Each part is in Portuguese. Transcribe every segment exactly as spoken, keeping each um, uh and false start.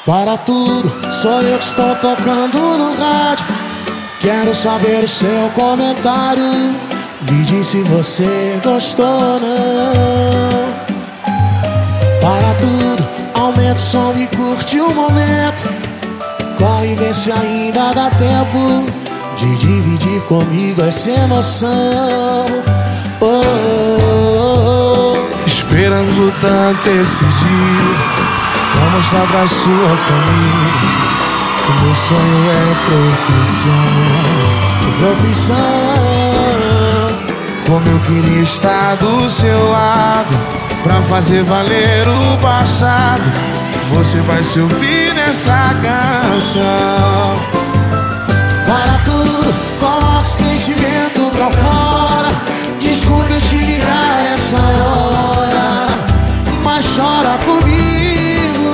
Para tudo, sou eu que estou tocando no rádio. Quero saber o seu comentário. Me diz se você gostou ou não. Para tudo, aumenta o som e curte o momento. Corre e vê se ainda dá tempo de dividir comigo essa emoção. Oh, oh, oh. Esperando tanto esse dia pra mostrar pra sua família que meu sonho é profissão. Profissão. Como eu queria estar do seu lado pra fazer valer o passado. Você vai se ouvir nessa canção. Para tudo, coloca o sentimento pra fora. Desculpa eu te ligar essa hora, mas chora comigo.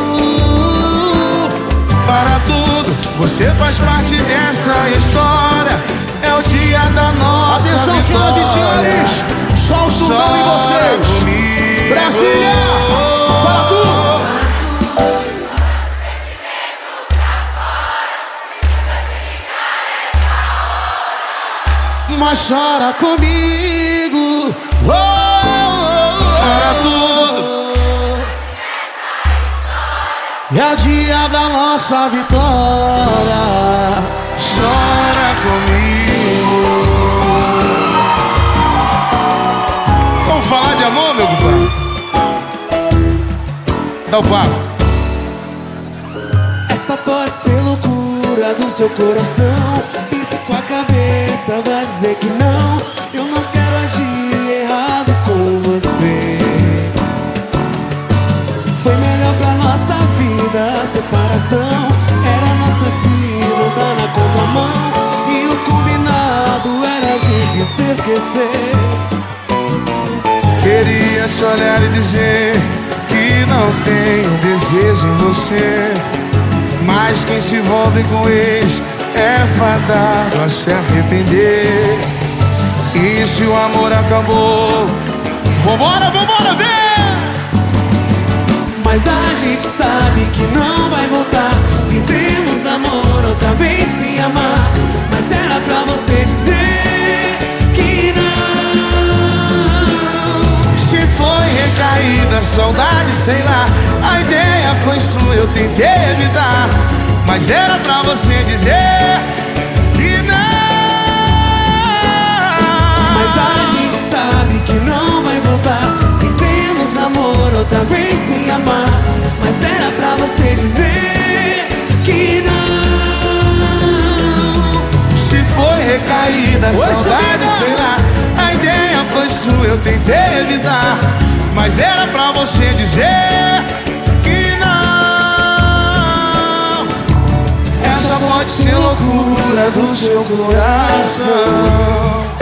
Para tudo, você faz parte dessa história. É o dia da nossa Atenção, vitória. senhoras e senhores, só o Sundão e vocês. Comigo. Brasília, para tudo. Mas chora comigo. Oh, oh, oh, para tudo. É o dia da nossa vitória. Chora comigo. Vamos falar de amor, meu compadre? Dá o papo. Essa pode ser loucura do seu coração. Pense com a cabeça, vai dizer que não. Eu não quero agir errado com você. Foi melhor pra nossa vida a separação. Era nossa sina, tá na contramão. E o combinado era a gente se esquecer. Queria te olhar e dizer que não tenho desejo em você, mas quem se envolve com ex é fadado a se arrepender. E se o amor acabou, vambora, vambora, vem! Mas a gente sabe que não vai voltar. Fizemos amor outra vez sem amar, mas era pra você dizer que não. Se foi recaída, saudade, sei lá, a ideia foi sua, eu tentei evitar, mas era pra você dizer que não. Mas a gente sabe que não vai voltar. Fizemos amor outra vez sem amar, mas era pra você dizer que não. Se foi recaída, Oi, saudade, subida. sei lá, a ideia foi sua, eu tentei evitar, mas era pra você dizer que não. Essa pode ser loucura do seu coração.